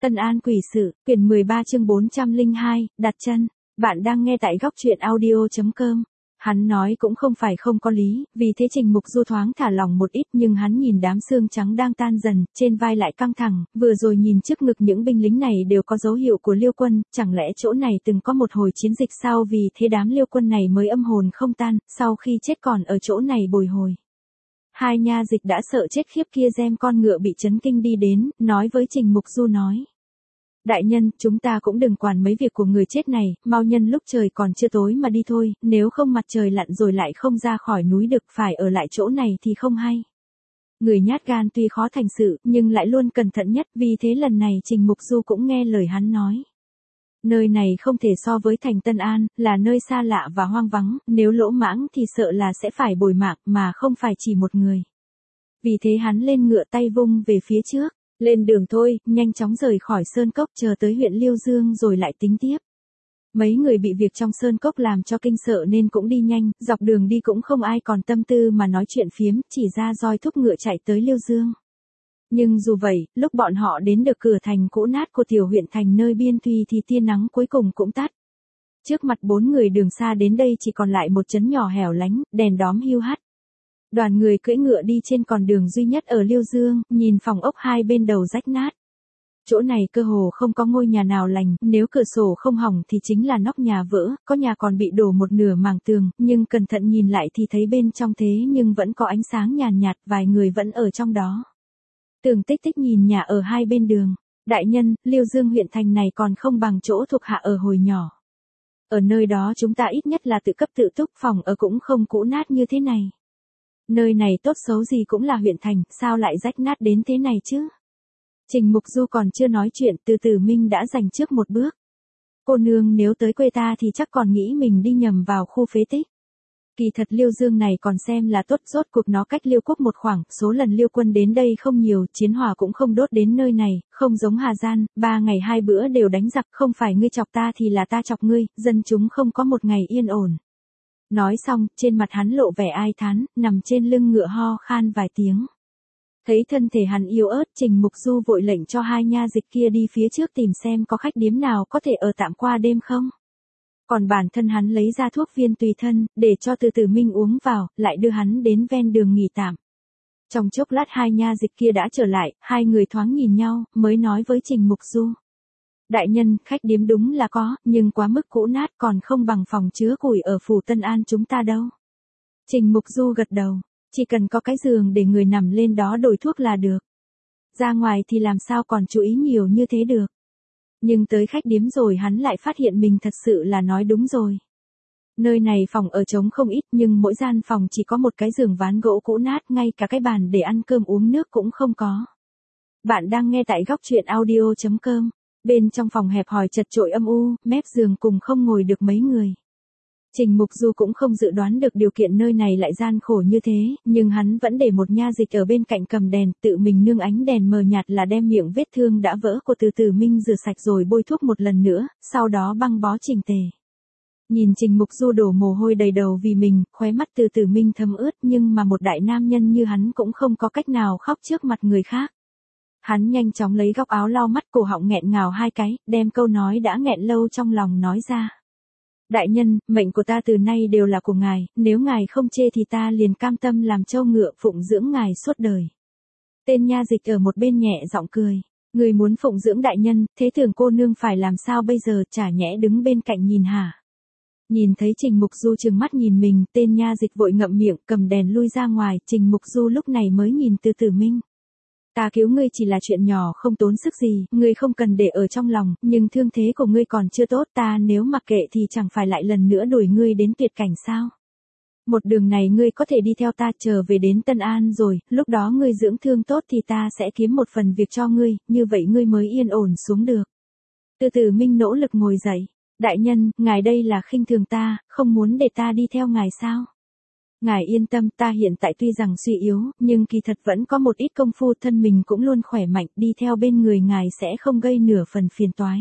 Tân An quỷ sự, quyển 13 chương 402, đặt chân. Bạn đang nghe tại góc truyện audio.com. Hắn nói cũng không phải không có lý, vì thế Trình Mục Du thoáng thả lỏng một ít, nhưng hắn nhìn đám xương trắng đang tan dần, trên vai lại căng thẳng, vừa rồi nhìn trước ngực những binh lính này đều có dấu hiệu của Liêu quân, chẳng lẽ chỗ này từng có một hồi chiến dịch sao, vì thế đám Liêu quân này mới âm hồn không tan, sau khi chết còn ở chỗ này bồi hồi. Hai nha dịch đã sợ chết khiếp kia xem con ngựa bị chấn kinh đi đến, nói với Trình Mục Du nói. Đại nhân, chúng ta cũng đừng quản mấy việc của người chết này, mau nhân lúc trời còn chưa tối mà đi thôi, nếu không mặt trời lặn rồi lại không ra khỏi núi được, phải ở lại chỗ này thì không hay. Người nhát gan tuy khó thành sự, nhưng lại luôn cẩn thận nhất, vì thế lần này Trình Mục Du cũng nghe lời hắn nói. Nơi này không thể so với thành Tân An, là nơi xa lạ và hoang vắng, nếu lỗ mãng thì sợ là sẽ phải bồi mạng, mà không phải chỉ một người. Vì thế hắn lên ngựa tay vung về phía trước. Lên đường thôi, nhanh chóng rời khỏi Sơn Cốc, chờ tới huyện Liêu Dương rồi lại tính tiếp. Mấy người bị việc trong Sơn Cốc làm cho kinh sợ nên cũng đi nhanh, dọc đường đi cũng không ai còn tâm tư mà nói chuyện phiếm, chỉ ra roi thúc ngựa chạy tới Liêu Dương. Nhưng dù vậy, lúc bọn họ đến được cửa thành cũ nát của tiểu huyện thành nơi biên thùy thì tia nắng cuối cùng cũng tắt. Trước mặt bốn người đường xa đến đây chỉ còn lại một trấn nhỏ hẻo lánh, đèn đóm hiu hắt. Đoàn người cưỡi ngựa đi trên con đường duy nhất ở Liêu Dương, nhìn phòng ốc hai bên đầu rách nát. Chỗ này cơ hồ không có ngôi nhà nào lành, nếu cửa sổ không hỏng thì chính là nóc nhà vỡ, có nhà còn bị đổ một nửa màng tường, nhưng cẩn thận nhìn lại thì thấy bên trong thế nhưng vẫn có ánh sáng nhàn nhạt, vài người vẫn ở trong đó. Tường Tích Tích nhìn nhà ở hai bên đường. Đại nhân, Liêu Dương huyện thành này còn không bằng chỗ thuộc hạ ở hồi nhỏ. Ở nơi đó chúng ta ít nhất là tự cấp tự túc, phòng ở cũng không cũ nát như thế này. Nơi này tốt xấu gì cũng là huyện thành, sao lại rách nát đến thế này chứ? Trình Mục Du còn chưa nói chuyện, Từ Tử Minh đã giành trước một bước. Cô nương, nếu tới quê ta thì chắc còn nghĩ mình đi nhầm vào khu phế tích. Kỳ thật Liêu Dương này còn xem là tốt, rốt cuộc nó cách Liêu quốc một khoảng, số lần Liêu quân đến đây không nhiều, chiến hỏa cũng không đốt đến nơi này, không giống Hà Gian, 3 ngày 2 bữa đều đánh giặc, không phải ngươi chọc ta thì là ta chọc ngươi, dân chúng không có một ngày yên ổn. Nói xong, trên mặt hắn lộ vẻ ai thán, nằm trên lưng ngựa ho khan vài tiếng. Thấy thân thể hắn yếu ớt, Trình Mục Du vội lệnh cho hai nha dịch kia đi phía trước tìm xem có khách điếm nào có thể ở tạm qua đêm không. Còn bản thân hắn lấy ra thuốc viên tùy thân, để cho Từ Tử Minh uống vào, lại đưa hắn đến ven đường nghỉ tạm. Trong chốc lát hai nha dịch kia đã trở lại, hai người thoáng nhìn nhau, mới nói với Trình Mục Du. Đại nhân, khách điếm đúng là có, nhưng quá mức cũ nát, còn không bằng phòng chứa củi ở phủ Tân An chúng ta đâu. Trình Mục Du gật đầu, chỉ cần có cái giường để người nằm lên đó đổi thuốc là được. Ra ngoài thì làm sao còn chú ý nhiều như thế được. Nhưng tới khách điếm rồi hắn lại phát hiện mình thật sự là nói đúng rồi. Nơi này phòng ở trống không ít, nhưng mỗi gian phòng chỉ có một cái giường ván gỗ cũ nát, ngay cả cái bàn để ăn cơm uống nước cũng không có. Bạn đang nghe tại góc truyện audio.com. Bên trong phòng hẹp hòi chật chội âm u, mép giường cùng không ngồi được mấy người. Trình Mục Du cũng không dự đoán được điều kiện nơi này lại gian khổ như thế, nhưng hắn vẫn để một nha dịch ở bên cạnh cầm đèn, tự mình nương ánh đèn mờ nhạt là đem miệng vết thương đã vỡ của Từ Tử Minh rửa sạch rồi bôi thuốc một lần nữa, sau đó băng bó chỉnh tề. Nhìn Trình Mục Du đổ mồ hôi đầy đầu vì mình, khóe mắt Từ Tử Minh thấm ướt, nhưng mà một đại nam nhân như hắn cũng không có cách nào khóc trước mặt người khác. Hắn nhanh chóng lấy góc áo lau mắt, cổ họng nghẹn ngào hai cái, đem câu nói đã nghẹn lâu trong lòng nói ra. Đại nhân, mệnh của ta từ nay đều là của ngài, nếu ngài không chê thì ta liền cam tâm làm trâu ngựa phụng dưỡng ngài suốt đời. Tên nha dịch ở một bên nhẹ giọng cười. Người muốn phụng dưỡng đại nhân, thế tưởng cô nương phải làm sao bây giờ, chả nhẽ đứng bên cạnh nhìn hả? Nhìn thấy Trình Mục Du trừng mắt nhìn mình, tên nha dịch vội ngậm miệng, cầm đèn lui ra ngoài, Trình Mục Du lúc này mới nhìn Từ Tử Minh. Ta cứu ngươi chỉ là chuyện nhỏ không tốn sức gì, ngươi không cần để ở trong lòng, nhưng thương thế của ngươi còn chưa tốt, ta nếu mặc kệ thì chẳng phải lại lần nữa đuổi ngươi đến tuyệt cảnh sao. Một đường này ngươi có thể đi theo ta trở về đến Tân An rồi, lúc đó ngươi dưỡng thương tốt thì ta sẽ kiếm một phần việc cho ngươi, như vậy ngươi mới yên ổn xuống được. Từ Tử Minh nỗ lực ngồi dậy. Đại nhân, ngài đây là khinh thường ta, không muốn để ta đi theo ngài sao? Ngài yên tâm, ta hiện tại tuy rằng suy yếu, nhưng kỳ thật vẫn có một ít công phu, thân mình cũng luôn khỏe mạnh, đi theo bên người ngài sẽ không gây nửa phần phiền toái.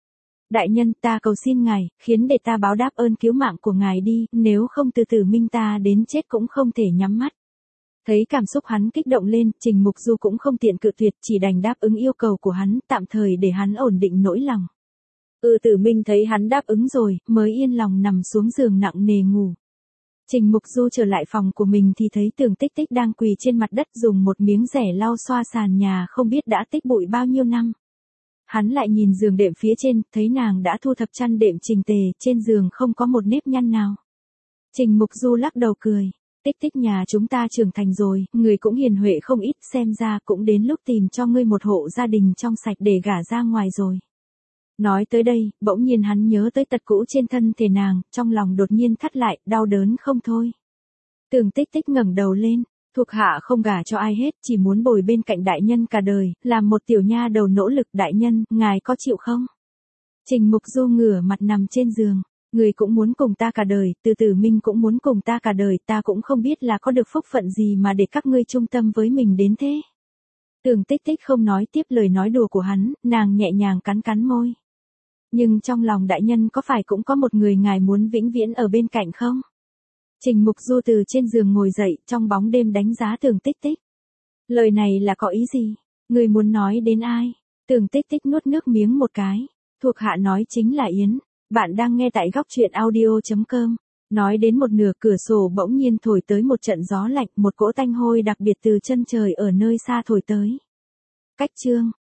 Đại nhân, ta cầu xin ngài, khiến để ta báo đáp ơn cứu mạng của ngài đi, nếu không Từ Tử Minh ta đến chết cũng không thể nhắm mắt. Thấy cảm xúc hắn kích động lên, Trình Mục Du cũng không tiện cự tuyệt, chỉ đành đáp ứng yêu cầu của hắn, tạm thời để hắn ổn định nỗi lòng. Tử Minh thấy hắn đáp ứng rồi, mới yên lòng nằm xuống giường nặng nề ngủ. Trình Mục Du trở lại phòng của mình thì thấy Tưởng Tích Tích đang quỳ trên mặt đất dùng một miếng rẻ lau xoa sàn nhà không biết đã tích bụi bao nhiêu năm. Hắn lại nhìn giường đệm phía trên, thấy nàng đã thu thập chăn đệm chỉnh tề, trên giường không có một nếp nhăn nào. Trình Mục Du lắc đầu cười. Tích Tích, nhà chúng ta trưởng thành rồi, người cũng hiền huệ không ít, xem ra cũng đến lúc tìm cho ngươi một hộ gia đình trong sạch để gả ra ngoài rồi. Nói tới đây, bỗng nhiên hắn nhớ tới tật cũ trên thân thể nàng, trong lòng đột nhiên thắt lại, đau đớn không thôi. Tưởng Tích Tích ngẩng đầu lên, thuộc hạ không gả cho ai hết, chỉ muốn bồi bên cạnh đại nhân cả đời, làm một tiểu nha đầu nỗ lực. Đại nhân, ngài có chịu không? Trình Mục Du ngửa mặt nằm trên giường. Người cũng muốn cùng ta cả đời, Tử Minh cũng muốn cùng ta cả đời, ta cũng không biết là có được phúc phận gì mà để các ngươi trung tâm với mình đến thế. Tưởng Tích Tích không nói tiếp lời nói đùa của hắn, nàng nhẹ nhàng cắn cắn môi. Nhưng trong lòng đại nhân có phải cũng có một người ngài muốn vĩnh viễn ở bên cạnh không? Trình Mục Du từ trên giường ngồi dậy, trong bóng đêm đánh giá Tưởng Tích Tích. Lời này là có ý gì? Người muốn nói đến ai? Tưởng Tích Tích nuốt nước miếng một cái. Thuộc hạ nói chính là Yến. Bạn đang nghe tại góc truyện audio.com. Nói đến một nửa, cửa sổ bỗng nhiên thổi tới một trận gió lạnh, một cỗ tanh hôi đặc biệt từ chân trời ở nơi xa thổi tới. Cách chương